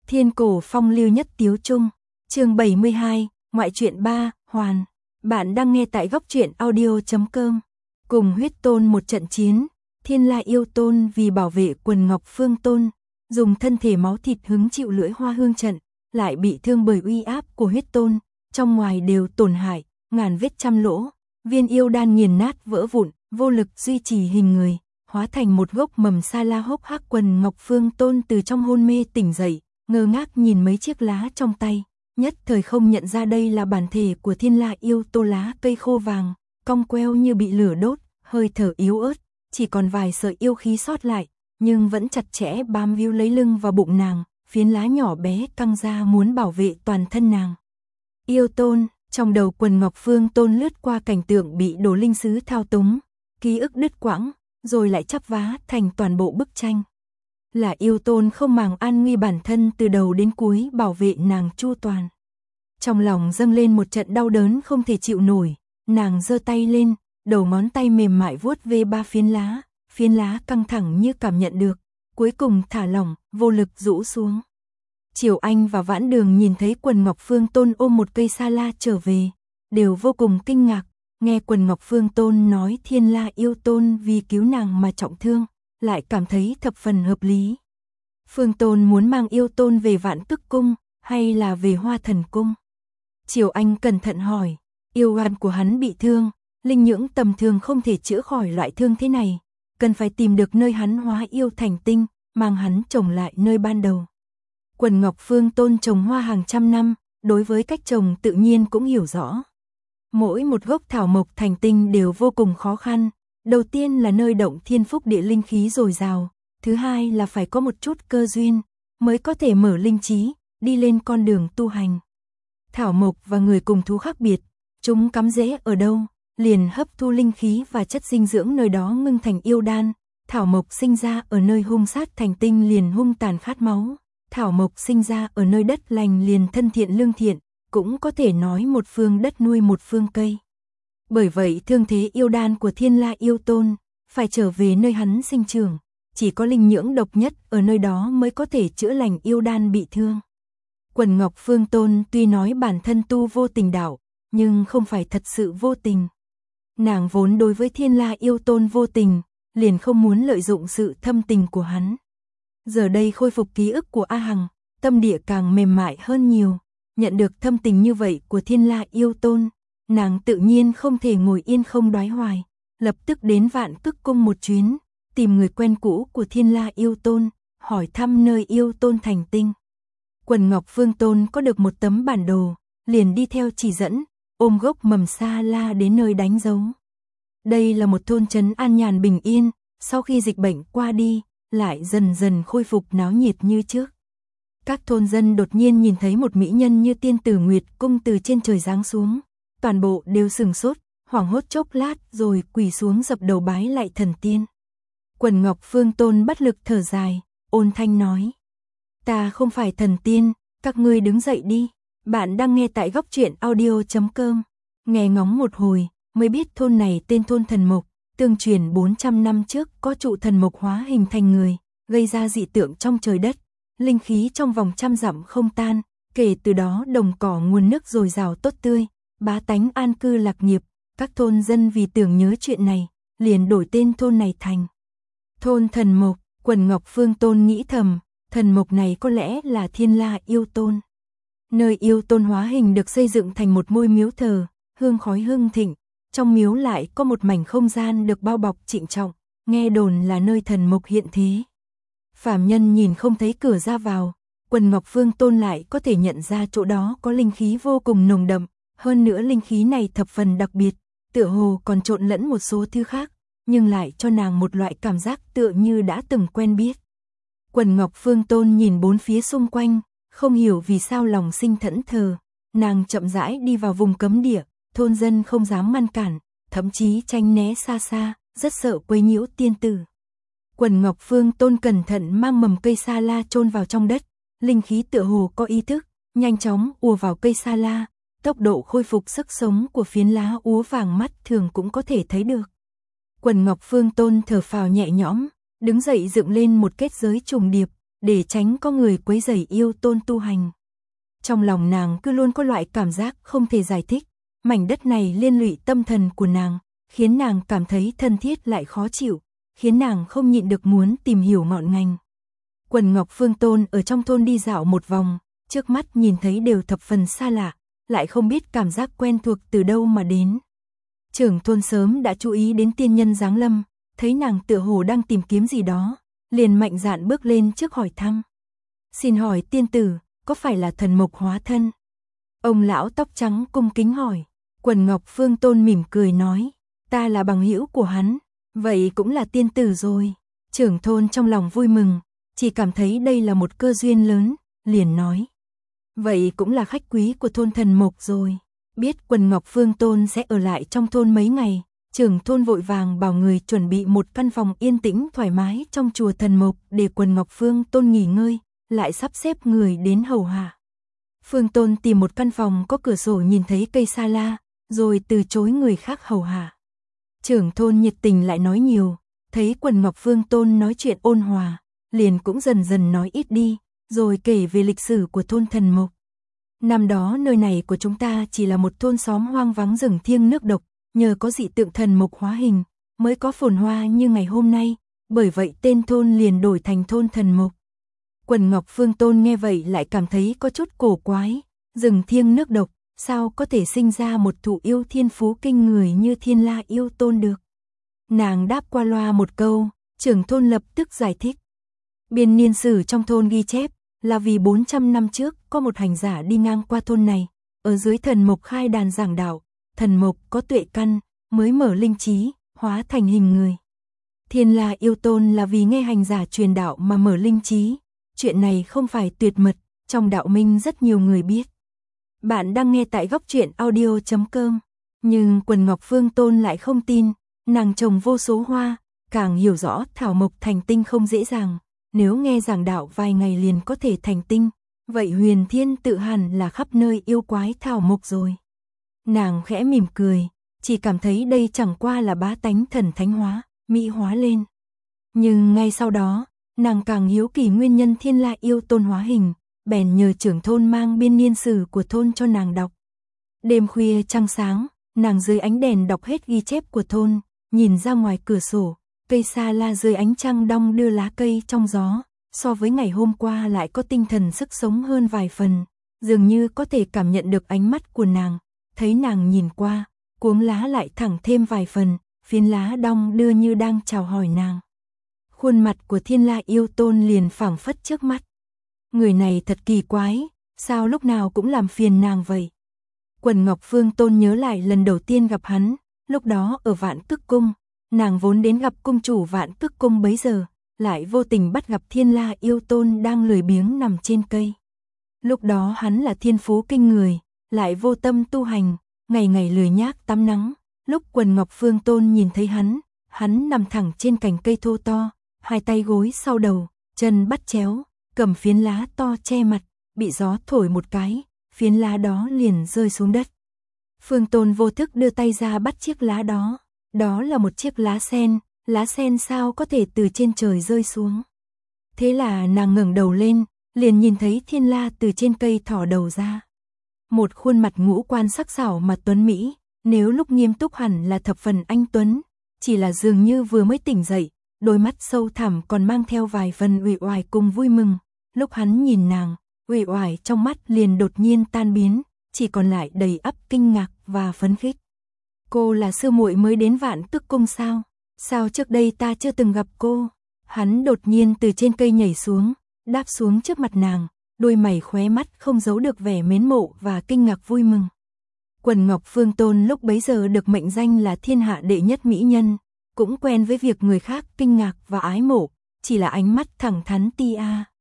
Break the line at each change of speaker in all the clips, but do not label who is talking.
Thiên cổ phong lưu nhất tiếu trung, chương 72, ngoại truyện 3, hoàn. Bạn đang nghe tại góc truyện audio.com. Cùng huyết tôn một trận chiến, Thiên La yêu tôn vì bảo vệ quần ngọc phương tôn, dùng thân thể máu thịt hứng chịu lưỡi hoa hương trận, lại bị thương bởi uy áp của huyết tôn, trong ngoài đều tổn hại, ngàn vết trăm lỗ, viên yêu đan nghiền nát vỡ vụn, vô lực duy trì hình người, hóa thành một gốc mầm sa la hốc hác. Quần ngọc phương tôn từ trong hôn mê tỉnh dậy, ngơ ngác nhìn mấy chiếc lá trong tay, nhất thời không nhận ra đây là bản thể của Thiên La yêu tô. Lá cây khô vàng, cong queo như bị lửa đốt, hơi thở yếu ớt, chỉ còn vài sợi yêu khí sót lại, nhưng vẫn chặt chẽ bám víu lấy lưng và bụng nàng, phiến lá nhỏ bé căng ra muốn bảo vệ toàn thân nàng. Yêu tôn, trong đầu quần ngọc phương tôn lướt qua cảnh tượng bị đồ linh sứ thao túng, ký ức đứt quãng, rồi lại chắp vá thành toàn bộ bức tranh. Là yêu tôn không màng an nguy bản thân từ đầu đến cuối bảo vệ nàng chu toàn. Trong lòng dâng lên một trận đau đớn không thể chịu nổi, nàng giơ tay lên, đầu ngón tay mềm mại vuốt ve ba phiến lá căng thẳng như cảm nhận được, cuối cùng thả lỏng, vô lực rũ xuống. Triều Anh và Vãn Đường nhìn thấy quần ngọc phương tôn ôm một cây sa la trở về, đều vô cùng kinh ngạc, nghe quần ngọc phương tôn nói Thiên La yêu tôn vì cứu nàng mà trọng thương, lại cảm thấy thập phần hợp lý. Phương tôn muốn mang yêu tôn về Vạn Tức cung, hay là về Hoa Thần cung? Triều Anh cẩn thận hỏi, yêu gan của hắn bị thương, linh nhưỡng tầm thường không thể chữa khỏi loại thương thế này, cần phải tìm được nơi hắn hóa yêu thành tinh, mang hắn trồng lại nơi ban đầu. Quần ngọc phương tôn trồng hoa hàng trăm năm, đối với cách trồng tự nhiên cũng hiểu rõ. Mỗi một gốc thảo mộc thành tinh đều vô cùng khó khăn, đầu tiên là nơi động thiên phúc địa linh khí dồi dào, thứ hai là phải có một chút cơ duyên, mới có thể mở linh trí, đi lên con đường tu hành. Thảo mộc và người cùng thú khác biệt, chúng cắm rễ ở đâu, liền hấp thu linh khí và chất dinh dưỡng nơi đó ngưng thành yêu đan. Thảo mộc sinh ra ở nơi hung sát thành tinh liền hung tàn khát máu, thảo mộc sinh ra ở nơi đất lành liền thân thiện lương thiện, cũng có thể nói một phương đất nuôi một phương cây. Bởi vậy thương thế yêu đan của Thiên La yêu tôn, phải trở về nơi hắn sinh trưởng, chỉ có linh nhưỡng độc nhất ở nơi đó mới có thể chữa lành yêu đan bị thương. Quần ngọc phương tôn tuy nói bản thân tu vô tình đạo, nhưng không phải thật sự vô tình. Nàng vốn đối với Thiên La yêu tôn vô tình, liền không muốn lợi dụng sự thâm tình của hắn. Giờ đây khôi phục ký ức của A Hằng, tâm địa càng mềm mại hơn nhiều, nhận được thâm tình như vậy của Thiên La yêu tôn, nàng tự nhiên không thể ngồi yên không đoái hoài, lập tức đến Vạn Tức cung một chuyến, tìm người quen cũ của Thiên La yêu tôn, hỏi thăm nơi yêu tôn thành tinh. Quần ngọc phương tôn có được một tấm bản đồ, liền đi theo chỉ dẫn, ôm gốc mầm sa la đến nơi đánh dấu. Đây là một thôn trấn an nhàn bình yên, sau khi dịch bệnh qua đi, lại dần dần khôi phục náo nhiệt như trước. Các thôn dân đột nhiên nhìn thấy một mỹ nhân như tiên tử Nguyệt Cung từ trên trời giáng xuống, toàn bộ đều sửng sốt, hoảng hốt chốc lát rồi quỳ xuống dập đầu bái lại thần tiên. Quần ngọc phương tôn bất lực thở dài, ôn thanh nói: "Ta không phải thần tiên, các ngươi đứng dậy đi." Bạn đang nghe tại góc truyện audio.com. Nghe ngóng một hồi, mới biết thôn này tên thôn Thần Mộc, tương truyền 400 năm trước có trụ thần mộc hóa hình thành người, gây ra dị tượng trong trời đất, linh khí trong vòng trăm dặm không tan, kể từ đó đồng cỏ nguồn nước dồi dào tốt tươi, bá tánh an cư lạc nghiệp, các thôn dân vì tưởng nhớ chuyện này, liền đổi tên thôn này thành thôn Thần Mộc. Quần ngọc phương tôn nghĩ thầm, thần mộc này có lẽ là Thiên La yêu tôn. Nơi yêu tôn hóa hình được xây dựng thành một ngôi miếu thờ, hương khói hương thịnh, trong miếu lại có một mảnh không gian được bao bọc trịnh trọng, nghe đồn là nơi thần mộc hiện thế. Phàm nhân nhìn không thấy cửa ra vào, quần ngọc phương tôn lại có thể nhận ra chỗ đó có linh khí vô cùng nồng đậm, hơn nữa linh khí này thập phần đặc biệt, tựa hồ còn trộn lẫn một số thứ khác, nhưng lại cho nàng một loại cảm giác tựa như đã từng quen biết. Quần ngọc phương tôn nhìn bốn phía xung quanh, không hiểu vì sao lòng sinh thẫn thờ, nàng chậm rãi đi vào vùng cấm địa, thôn dân không dám ngăn cản, thậm chí tránh né xa xa, rất sợ quấy nhiễu tiên tử. Quần ngọc phương tôn cẩn thận mang mầm cây sa la chôn vào trong đất, linh khí tựa hồ có ý thức, nhanh chóng ùa vào cây sa la, tốc độ khôi phục sức sống của phiến lá úa vàng mắt thường cũng có thể thấy được. Quần ngọc phương tôn thở phào nhẹ nhõm, đứng dậy dựng lên một kết giới trùng điệp, để tránh có người quấy rầy yêu tôn tu hành. Trong lòng nàng cứ luôn có loại cảm giác không thể giải thích, mảnh đất này liên lụy tâm thần của nàng, khiến nàng cảm thấy thân thiết lại khó chịu, khiến nàng không nhịn được muốn tìm hiểu ngọn ngành. Quần Ngọc Phương Tôn ở trong thôn đi dạo một vòng, trước mắt nhìn thấy đều thập phần xa lạ, lại không biết cảm giác quen thuộc từ đâu mà đến. Trưởng thôn sớm đã chú ý đến tiên nhân giáng lâm, thấy nàng tựa hồ đang tìm kiếm gì đó, liền mạnh dạn bước lên trước hỏi thăm. Xin hỏi tiên tử, có phải là thần mộc hóa thân? Ông lão tóc trắng cung kính hỏi. Quần Ngọc Phương Tôn mỉm cười nói, ta là bằng hữu của hắn, vậy cũng là tiên tử rồi. Trưởng thôn trong lòng vui mừng, chỉ cảm thấy đây là một cơ duyên lớn, liền nói. Vậy cũng là khách quý của thôn thần mộc rồi. Biết Quần Ngọc Phương Tôn sẽ ở lại trong thôn mấy ngày, trưởng thôn vội vàng bảo người chuẩn bị một căn phòng yên tĩnh thoải mái trong chùa thần mộc để Quần Ngọc Phương Tôn nghỉ ngơi, lại sắp xếp người đến hầu hạ. Phương Tôn tìm một căn phòng có cửa sổ nhìn thấy cây sa la, rồi từ chối người khác hầu hạ. Trưởng thôn nhiệt tình lại nói nhiều, thấy Quần Ngọc Phương Tôn nói chuyện ôn hòa, liền cũng dần dần nói ít đi, rồi kể về lịch sử của thôn thần mộc. Năm đó nơi này của chúng ta chỉ là một thôn xóm hoang vắng rừng thiêng nước độc, nhờ có dị tượng thần mộc hóa hình, mới có phồn hoa như ngày hôm nay, bởi vậy tên thôn liền đổi thành thôn thần mộc. Quần Ngọc Phương Tôn nghe vậy lại cảm thấy có chút cổ quái, rừng thiêng nước độc, sao có thể sinh ra một thụ yêu thiên phú kinh người như Thiên La yêu tôn được. Nàng đáp qua loa một câu, trưởng thôn lập tức giải thích. Biên niên sử trong thôn ghi chép, là vì 400 năm trước có một hành giả đi ngang qua thôn này, ở dưới thần mộc khai đàn giảng đạo, thần mộc có tuệ căn, mới mở linh trí, hóa thành hình người. Thiên La yêu tôn là vì nghe hành giả truyền đạo mà mở linh trí, chuyện này không phải tuyệt mật, trong đạo minh rất nhiều người biết. Bạn đang nghe tại góc truyện audio.com, nhưng Quần Ngọc Phương Tôn lại không tin, nàng trồng vô số hoa, càng hiểu rõ thảo mộc thành tinh không dễ dàng. Nếu nghe giảng đạo vài ngày liền có thể thành tinh, vậy huyền thiên tự hẳn là khắp nơi yêu quái thảo mộc rồi. Nàng khẽ mỉm cười, chỉ cảm thấy đây chẳng qua là bá tánh thần thánh hóa, mỹ hóa lên. Nhưng ngay sau đó, nàng càng hiếu kỳ nguyên nhân Thiên La yêu tôn hóa hình, bèn nhờ trưởng thôn mang biên niên sử của thôn cho nàng đọc. Đêm khuya trăng sáng, nàng dưới ánh đèn đọc hết ghi chép của thôn, nhìn ra ngoài cửa sổ. Cây sa la dưới ánh trăng đong đưa lá cây trong gió, so với ngày hôm qua lại có tinh thần sức sống hơn vài phần, dường như có thể cảm nhận được ánh mắt của nàng, thấy nàng nhìn qua, cuống lá lại thẳng thêm vài phần, phiến lá đong đưa như đang chào hỏi nàng. Khuôn mặt của Thiên La yêu tôn liền phảng phất trước mắt. Người này thật kỳ quái, sao lúc nào cũng làm phiền nàng vậy? Quần Ngọc Phương Tôn nhớ lại lần đầu tiên gặp hắn, lúc đó ở Vạn Tức Cung. Nàng vốn đến gặp cung chủ Vạn Tức Cung bấy giờ, lại vô tình bắt gặp Thiên La yêu tôn đang lười biếng nằm trên cây. Lúc đó hắn là thiên phú kinh người, lại vô tâm tu hành, ngày ngày lười nhác tắm nắng. Lúc Quần Ngọc Phương Tôn nhìn thấy hắn nằm thẳng trên cành cây thô to, hai tay gối sau đầu, chân bắt chéo, cầm phiến lá to che mặt, bị gió thổi một cái, phiến lá đó liền rơi xuống đất. Phương Tôn vô thức đưa tay ra bắt chiếc lá đó. Đó là một chiếc lá sen sao có thể từ trên trời rơi xuống. Thế là nàng ngẩng đầu lên, liền nhìn thấy Thiên La từ trên cây thỏ đầu ra. Một khuôn mặt ngũ quan sắc sảo mà tuấn mỹ, nếu lúc nghiêm túc hẳn là thập phần anh tuấn, chỉ là dường như vừa mới tỉnh dậy, đôi mắt sâu thẳm còn mang theo vài phần uể oải cùng vui mừng. Lúc hắn nhìn nàng, uể oải trong mắt liền đột nhiên tan biến, chỉ còn lại đầy ắp kinh ngạc và phấn khích. Cô là sư muội mới đến Vạn Tức Cung sao? Sao trước đây ta chưa từng gặp cô? Hắn đột nhiên từ trên cây nhảy xuống, đáp xuống trước mặt nàng, đôi mày khóe mắt không giấu được vẻ mến mộ và kinh ngạc vui mừng. Quần Ngọc Phương Tôn lúc bấy giờ được mệnh danh là thiên hạ đệ nhất mỹ nhân, cũng quen với việc người khác kinh ngạc và ái mộ, chỉ là ánh mắt thẳng thắn tia,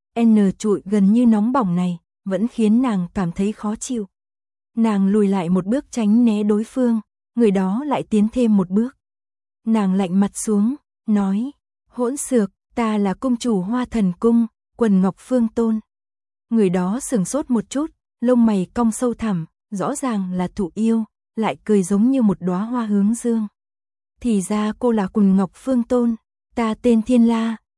trụi gần như nóng bỏng này, vẫn khiến nàng cảm thấy khó chịu. Nàng lùi lại một bước tránh né đối phương. Người đó lại tiến thêm một bước. Nàng lạnh mặt xuống, nói, hỗn xược, ta là cung chủ Hoa Thần Cung, Quần Ngọc Phương Tôn. Người đó sửng sốt một chút, lông mày cong sâu thẳm, rõ ràng là thụ yêu, lại cười giống như một đóa hoa hướng dương. Thì ra cô là Quần Ngọc Phương Tôn, ta tên Thiên La,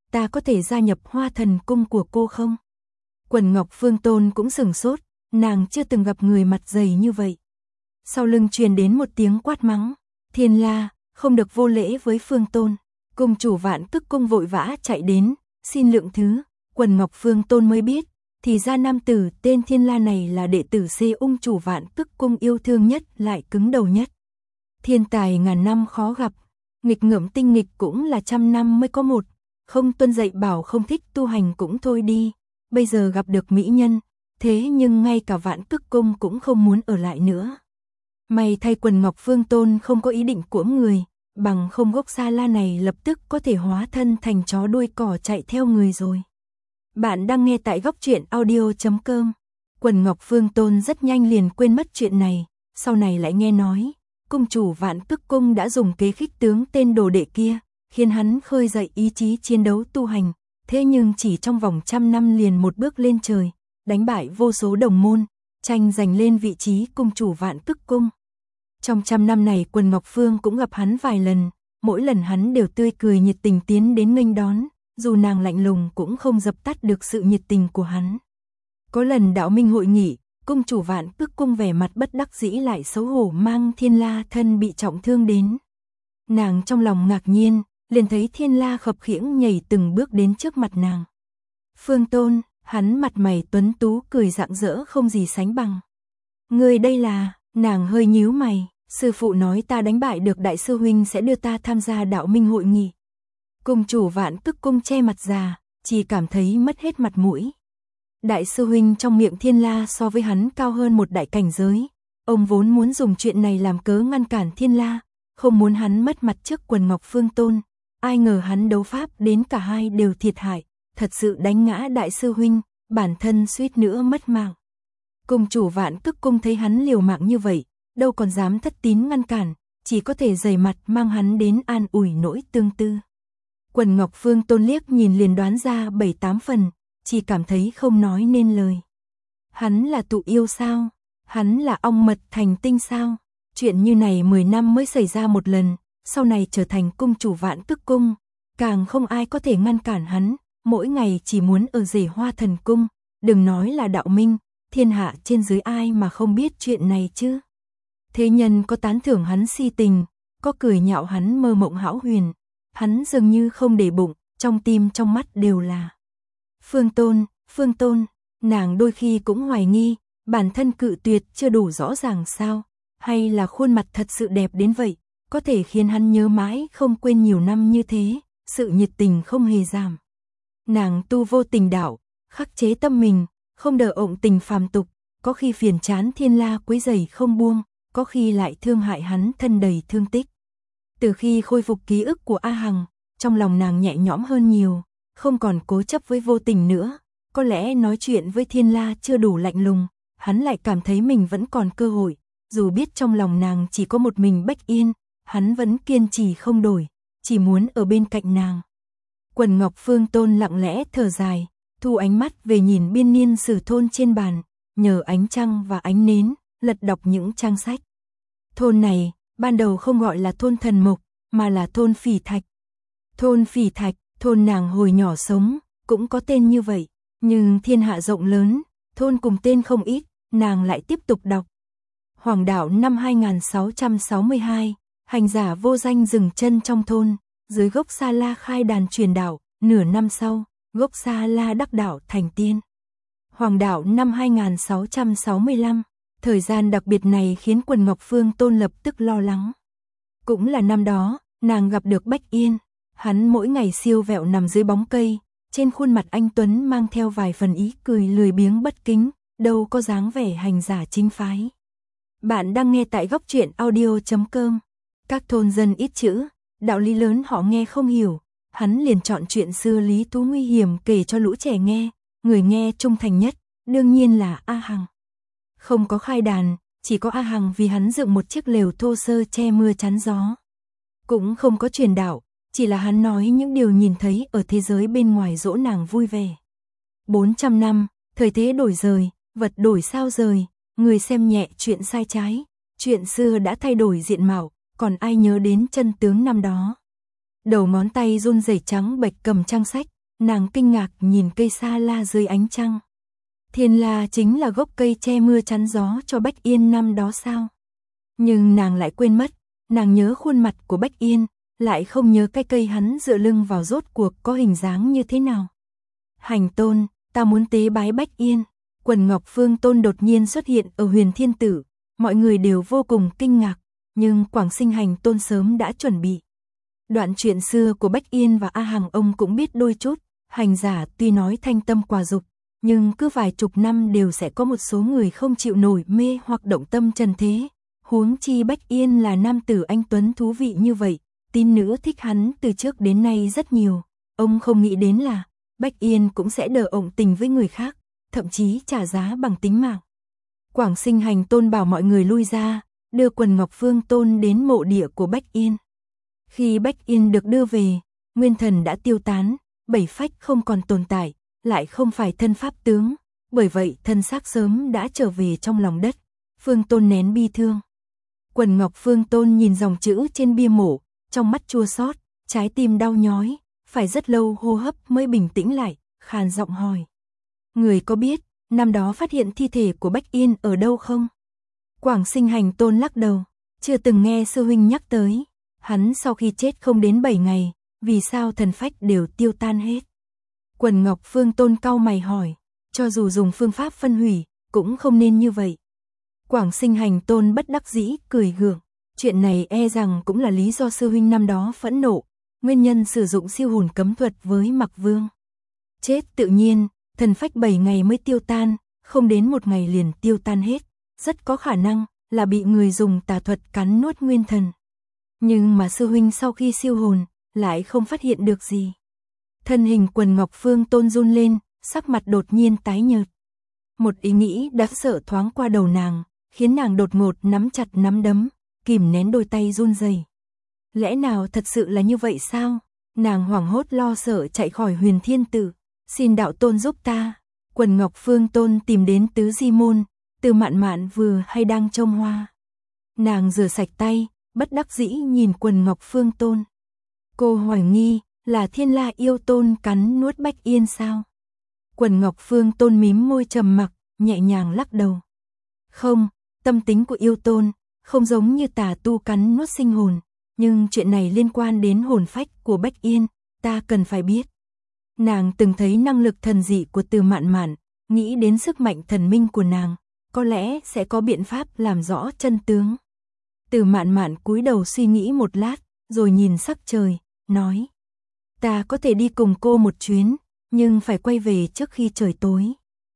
ta có thể gia nhập Hoa Thần Cung của cô không? Quần Ngọc Phương Tôn cũng sửng sốt, nàng chưa từng gặp người mặt dày như vậy. Sau lưng truyền đến một tiếng quát mắng, Thiên La, không được vô lễ với Phương Tôn. Cung chủ Vạn Tức Cung vội vã chạy đến, xin lượng thứ. Quần Ngọc Phương Tôn mới biết, thì ra nam tử tên Thiên La này là đệ tử C ung chủ Vạn Tức Cung yêu thương nhất lại cứng đầu nhất. Thiên tài ngàn năm khó gặp, nghịch ngợm tinh nghịch cũng là trăm năm mới có một, không tuân dạy bảo không thích tu hành cũng thôi đi, bây giờ gặp được mỹ nhân, thế nhưng ngay cả Vạn Tức Cung cũng không muốn ở lại nữa. May thay Quần Ngọc Phương Tôn không có ý định của người, bằng không gốc Sa La này lập tức có thể hóa thân thành chó đuôi cỏ chạy theo người rồi. Bạn đang nghe tại góc truyện audio.com. Quần Ngọc Phương Tôn rất nhanh liền quên mất chuyện này, sau này lại nghe nói, cung chủ Vạn Tức Cung đã dùng kế khích tướng tên đồ đệ kia, khiến hắn khơi dậy ý chí chiến đấu tu hành, thế nhưng chỉ trong vòng 100 năm liền một bước lên trời, đánh bại vô số đồng môn, tranh giành lên vị trí cung chủ Vạn Tức Cung. Trong 100 năm này Quần Ngọc Phương cũng gặp hắn vài lần, mỗi lần hắn đều tươi cười nhiệt tình tiến đến nghênh đón, dù nàng lạnh lùng cũng không dập tắt được sự nhiệt tình của hắn. Có lần đạo minh hội nghị, cung chủ Vạn Tức Cung vẻ mặt bất đắc dĩ lại xấu hổ mang Thiên La thân bị trọng thương đến. Nàng trong lòng ngạc nhiên, liền thấy Thiên La khập khiễng nhảy từng bước đến trước mặt nàng. Phương Tôn, hắn mặt mày tuấn tú cười rạng rỡ không gì sánh bằng. Người đây là, nàng hơi nhíu mày, sư phụ nói ta đánh bại được đại sư huynh sẽ đưa ta tham gia đạo minh hội nghị. Cung chủ Vạn Tức Cung che mặt già, chỉ cảm thấy mất hết mặt mũi. Đại sư huynh trong miệng Thiên La so với hắn cao hơn một đại cảnh giới, ông vốn muốn dùng chuyện này làm cớ ngăn cản Thiên La, không muốn hắn mất mặt trước Quần Ngọc Phương Tôn, ai ngờ hắn đấu pháp đến cả hai đều thiệt hại, thật sự đánh ngã đại sư huynh, bản thân suýt nữa mất mạng. Cung chủ Vạn Tức Cung thấy hắn liều mạng như vậy, đâu còn dám thất tín ngăn cản, chỉ có thể dày mặt mang hắn đến an ủi nỗi tương tư. Quần Ngọc Phương Tôn liếc nhìn liền đoán ra 7-8 phần, chỉ cảm thấy không nói nên lời. Hắn là tụ yêu sao? Hắn là ong mật thành tinh sao? Chuyện như này 10 năm mới xảy ra một lần, sau này trở thành cung chủ Vạn Tức Cung, càng không ai có thể ngăn cản hắn, mỗi ngày chỉ muốn ở rể Hoa Thần Cung, đừng nói là đạo minh, thiên hạ trên dưới ai mà không biết chuyện này chứ. Thế nhân có tán thưởng hắn si tình, có cười nhạo hắn mơ mộng hão huyền, hắn dường như không để bụng, trong tim trong mắt đều là Phương Tôn, nàng đôi khi cũng hoài nghi, bản thân cự tuyệt chưa đủ rõ ràng sao, hay là khuôn mặt thật sự đẹp đến vậy, có thể khiến hắn nhớ mãi không quên nhiều năm như thế, sự nhiệt tình không hề giảm. Nàng tu vô tình đạo, khắc chế tâm mình, không đờ ộng tình phàm tục, có khi phiền chán Thiên La quấy rầy không buông, có khi lại thương hại hắn thân đầy thương tích. Từ khi khôi phục ký ức của A Hằng, trong lòng nàng nhẹ nhõm hơn nhiều, không còn cố chấp với vô tình nữa, có lẽ nói chuyện với Thiên La chưa đủ lạnh lùng, hắn lại cảm thấy mình vẫn còn cơ hội, dù biết trong lòng nàng chỉ có một mình Bách Yên, hắn vẫn kiên trì không đổi, chỉ muốn ở bên cạnh nàng. Quần Ngọc Phương Tôn lặng lẽ thở dài, thu ánh mắt về nhìn biên niên sử thôn trên bàn, nhờ ánh trăng và ánh nến, lật đọc những trang sách. Thôn này, ban đầu không gọi là thôn Thần Mộc, mà là thôn Phỉ Thạch. Thôn Phỉ Thạch, thôn nàng hồi nhỏ sống, cũng có tên như vậy, nhưng thiên hạ rộng lớn, thôn cùng tên không ít, nàng lại tiếp tục đọc. Hoàng đạo năm 2662, hành giả vô danh dừng chân trong thôn, dưới gốc Sa La khai đàn truyền đạo, nửa năm sau, gốc Sa La đắc đạo thành tiên. Hoàng đạo năm 2665, thời gian đặc biệt này khiến Quần Ngọc Phương Tôn lập tức lo lắng. Cũng là năm đó, nàng gặp được Bách Yên, hắn mỗi ngày siêu vẹo nằm dưới bóng cây, trên khuôn mặt anh tuấn mang theo vài phần ý cười lười biếng bất kính, đâu có dáng vẻ hành giả chính phái. Bạn đang nghe tại góc truyện audio.com. Các thôn dân ít chữ, đạo lý lớn họ nghe không hiểu, hắn liền chọn chuyện xưa lý thú nguy hiểm kể cho lũ trẻ nghe, người nghe trung thành nhất, đương nhiên là A Hằng. Không có khai đàn, chỉ có A Hằng vì hắn dựng một chiếc lều thô sơ che mưa chắn gió. Cũng không có truyền đạo, chỉ là hắn nói những điều nhìn thấy ở thế giới bên ngoài dỗ nàng vui vẻ. 400 năm, thời thế đổi rời, vật đổi sao rời, người xem nhẹ chuyện sai trái, chuyện xưa đã thay đổi diện mạo, còn ai nhớ đến chân tướng năm đó. Đầu ngón tay run rẩy trắng bệch cầm trang sách, nàng kinh ngạc nhìn cây sa la dưới ánh trăng. Thiên la chính là gốc cây che mưa chắn gió cho Bách Yên năm đó sao? Nhưng nàng lại quên mất, nàng nhớ khuôn mặt của Bách Yên, lại không nhớ cái cây hắn dựa lưng vào rốt cuộc có hình dáng như thế nào. Hành Tôn, ta muốn tế bái Bách Yên. Quần ngọc phương tôn đột nhiên xuất hiện ở Huyền Thiên Tử, mọi người đều vô cùng kinh ngạc, nhưng Quảng Sinh Hành Tôn sớm đã chuẩn bị. Đoạn chuyện xưa của Bách Yên và A Hằng ông cũng biết đôi chút, hành giả tuy nói thanh tâm quả dục, nhưng cứ vài chục năm đều sẽ có một số người không chịu nổi mê hoặc động tâm trần thế. Huống chi Bách Yên là nam tử anh tuấn thú vị như vậy, tín nữ thích hắn từ trước đến nay rất nhiều, ông không nghĩ đến là Bách Yên cũng sẽ đờ ổng tình với người khác, thậm chí trả giá bằng tính mạng. Quảng Sinh Hành Tôn bảo mọi người lui ra, đưa Quần Ngọc Phương Tôn đến mộ địa của Bách Yên. Khi Bách Yên được đưa về, nguyên thần đã tiêu tán, bảy phách không còn tồn tại, lại không phải thân pháp tướng, bởi vậy thân xác sớm đã trở về trong lòng đất. Phương Tôn nén bi thương. Quần Ngọc Phương Tôn nhìn dòng chữ trên bia mộ, trong mắt chua xót, trái tim đau nhói, phải rất lâu hô hấp mới bình tĩnh lại, khàn giọng hỏi. Người có biết, năm đó phát hiện thi thể của Bách Yên ở đâu không? Quảng Sinh Hành Tôn lắc đầu, chưa từng nghe sư huynh nhắc tới. Hắn sau khi chết không đến 7 ngày, vì sao thần phách đều tiêu tan hết? Quần Ngọc Phương Tôn cau mày hỏi, cho dù dùng phương pháp phân hủy, cũng không nên như vậy. Quảng Sinh Hành Tôn bất đắc dĩ, cười gượng, chuyện này e rằng cũng là lý do sư huynh năm đó phẫn nộ, nguyên nhân sử dụng siêu hồn cấm thuật với Mặc Vương. Chết tự nhiên, thần phách 7 ngày mới tiêu tan, không đến 1 ngày liền tiêu tan hết, rất có khả năng là bị người dùng tà thuật cắn nuốt nguyên thần. Nhưng mà sư huynh sau khi siêu hồn, lại không phát hiện được gì. Thân hình Quần Ngọc Phương Tôn run lên, sắc mặt đột nhiên tái nhợt. Một ý nghĩ đáng sợ thoáng qua đầu nàng, khiến nàng đột ngột nắm chặt nắm đấm, kìm nén đôi tay run rẩy. Lẽ nào thật sự là như vậy sao? Nàng hoảng hốt lo sợ chạy khỏi Huyền Thiên Tử, xin đạo tôn giúp ta. Quần Ngọc Phương Tôn tìm đến Tứ Di Môn, Từ Mạn Mạn vừa hay đang trông hoa. Nàng rửa sạch tay, bất đắc dĩ nhìn Quần Ngọc Phương Tôn. Cô hoài nghi, là Thiên La yêu tôn cắn nuốt Bách Yên sao? Quần Ngọc Phương Tôn mím môi trầm mặc, nhẹ nhàng lắc đầu. Không, tâm tính của yêu tôn, không giống như tà tu cắn nuốt sinh hồn, nhưng chuyện này liên quan đến hồn phách của Bách Yên, ta cần phải biết. Nàng từng thấy năng lực thần dị của Từ Mạn Mạn, nghĩ đến sức mạnh thần minh của nàng, có lẽ sẽ có biện pháp làm rõ chân tướng. Từ Mạn Mạn cúi đầu suy nghĩ một lát, rồi nhìn sắc trời, nói. Ta có thể đi cùng cô một chuyến, nhưng phải quay về trước khi trời tối.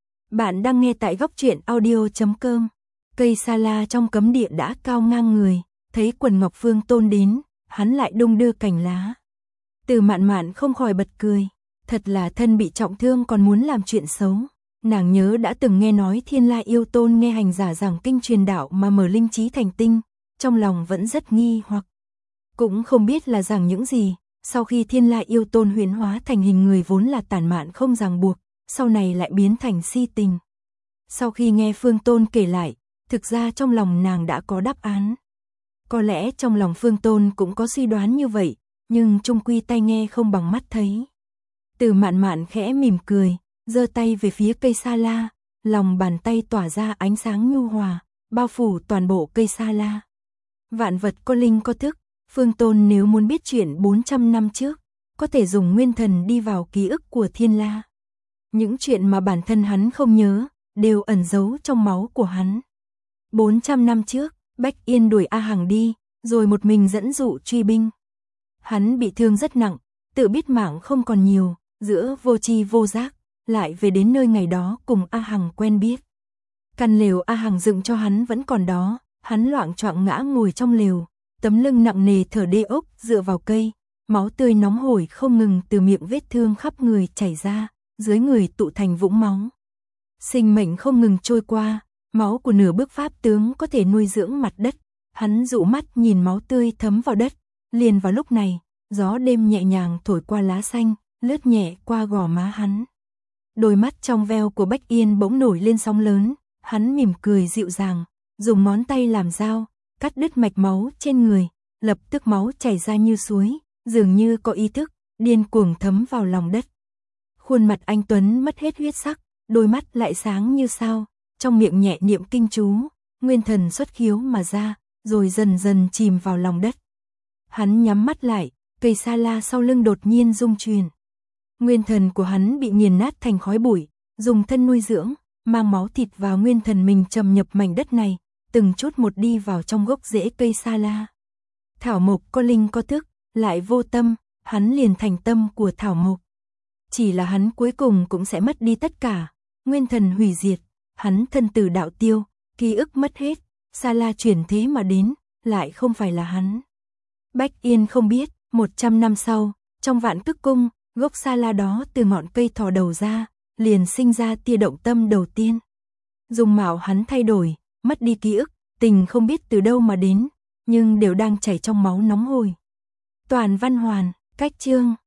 Bạn đang nghe tại góc truyện audio.com. Cây sa la trong cấm địa đã cao ngang người, thấy Quần Ngọc Phương Tôn đến, hắn lại đung đưa cành lá. Từ Mạn Mạn không khỏi bật cười, thật là thân bị trọng thương còn muốn làm chuyện xấu. Nàng nhớ đã từng nghe nói Thiên La yêu tôn nghe hành giả giảng kinh truyền đạo mà mở linh trí thành tinh, trong lòng vẫn rất nghi hoặc. Cũng không biết là giảng những gì, sau khi Thiên La yêu tôn huyễn hóa thành hình người vốn là tản mạn không ràng buộc, sau này lại biến thành si tình. Sau khi nghe Phương Tôn kể lại, thực ra trong lòng nàng đã có đáp án. Có lẽ trong lòng Phương Tôn cũng có suy đoán như vậy, nhưng chung quy tai nghe không bằng mắt thấy. Từ Mạn Mạn khẽ mỉm cười, giơ tay về phía cây sa la, lòng bàn tay tỏa ra ánh sáng nhu hòa, bao phủ toàn bộ cây sa la. Vạn vật có linh có thức, Phương Tôn nếu muốn biết chuyện 400 năm trước, có thể dùng nguyên thần đi vào ký ức của Thiên La. Những chuyện mà bản thân hắn không nhớ, đều ẩn giấu trong máu của hắn. 400 năm trước, Bách Yên đuổi A Hằng đi, rồi một mình dẫn dụ truy binh. Hắn bị thương rất nặng, tự biết mạng không còn nhiều, giữa vô tri vô giác, lại về đến nơi ngày đó cùng A Hằng quen biết. Căn lều A Hằng dựng cho hắn vẫn còn đó, hắn loạng choạng ngã ngồi trong lều, tấm lưng nặng nề thở đê ốc dựa vào cây, máu tươi nóng hổi không ngừng từ miệng vết thương khắp người chảy ra, dưới người tụ thành vũng máu. Sinh mệnh không ngừng trôi qua, máu của nửa bước pháp tướng có thể nuôi dưỡng mặt đất, hắn dụ mắt nhìn máu tươi thấm vào đất, liền vào lúc này, gió đêm nhẹ nhàng thổi qua lá xanh, lướt nhẹ qua gò má hắn. Đôi mắt trong veo của Bách Yên bỗng nổi lên sóng lớn, hắn mỉm cười dịu dàng, dùng ngón tay làm dao, cắt đứt mạch máu trên người, lập tức máu chảy ra như suối, dường như có ý thức, điên cuồng thấm vào lòng đất. Khuôn mặt anh Tuấn mất hết huyết sắc, đôi mắt lại sáng như sao, trong miệng nhẹ niệm kinh chú, nguyên thần xuất khiếu mà ra, rồi dần dần chìm vào lòng đất. Hắn nhắm mắt lại, cây sa la sau lưng đột nhiên rung chuyển. Nguyên thần của hắn bị nghiền nát thành khói bụi, dùng thân nuôi dưỡng, mang máu thịt vào nguyên thần mình trầm nhập mảnh đất này, từng chút một đi vào trong gốc rễ cây sa la. Thảo mộc có linh có thức, lại vô tâm, hắn liền thành tâm của thảo mộc. Chỉ là hắn cuối cùng cũng sẽ mất đi tất cả, nguyên thần hủy diệt, hắn thân tử đạo tiêu, ký ức mất hết, sa la chuyển thế mà đến, lại không phải là hắn. Bách Yên không biết, 100 năm sau, trong Vạn Tức Cung, gốc sa la đó từ ngọn cây thò đầu ra, liền sinh ra tia động tâm đầu tiên. Dung mạo hắn thay đổi, mất đi ký ức, tình không biết từ đâu mà đến, nhưng đều đang chảy trong máu nóng hổi. Toàn văn hoàn, cách chương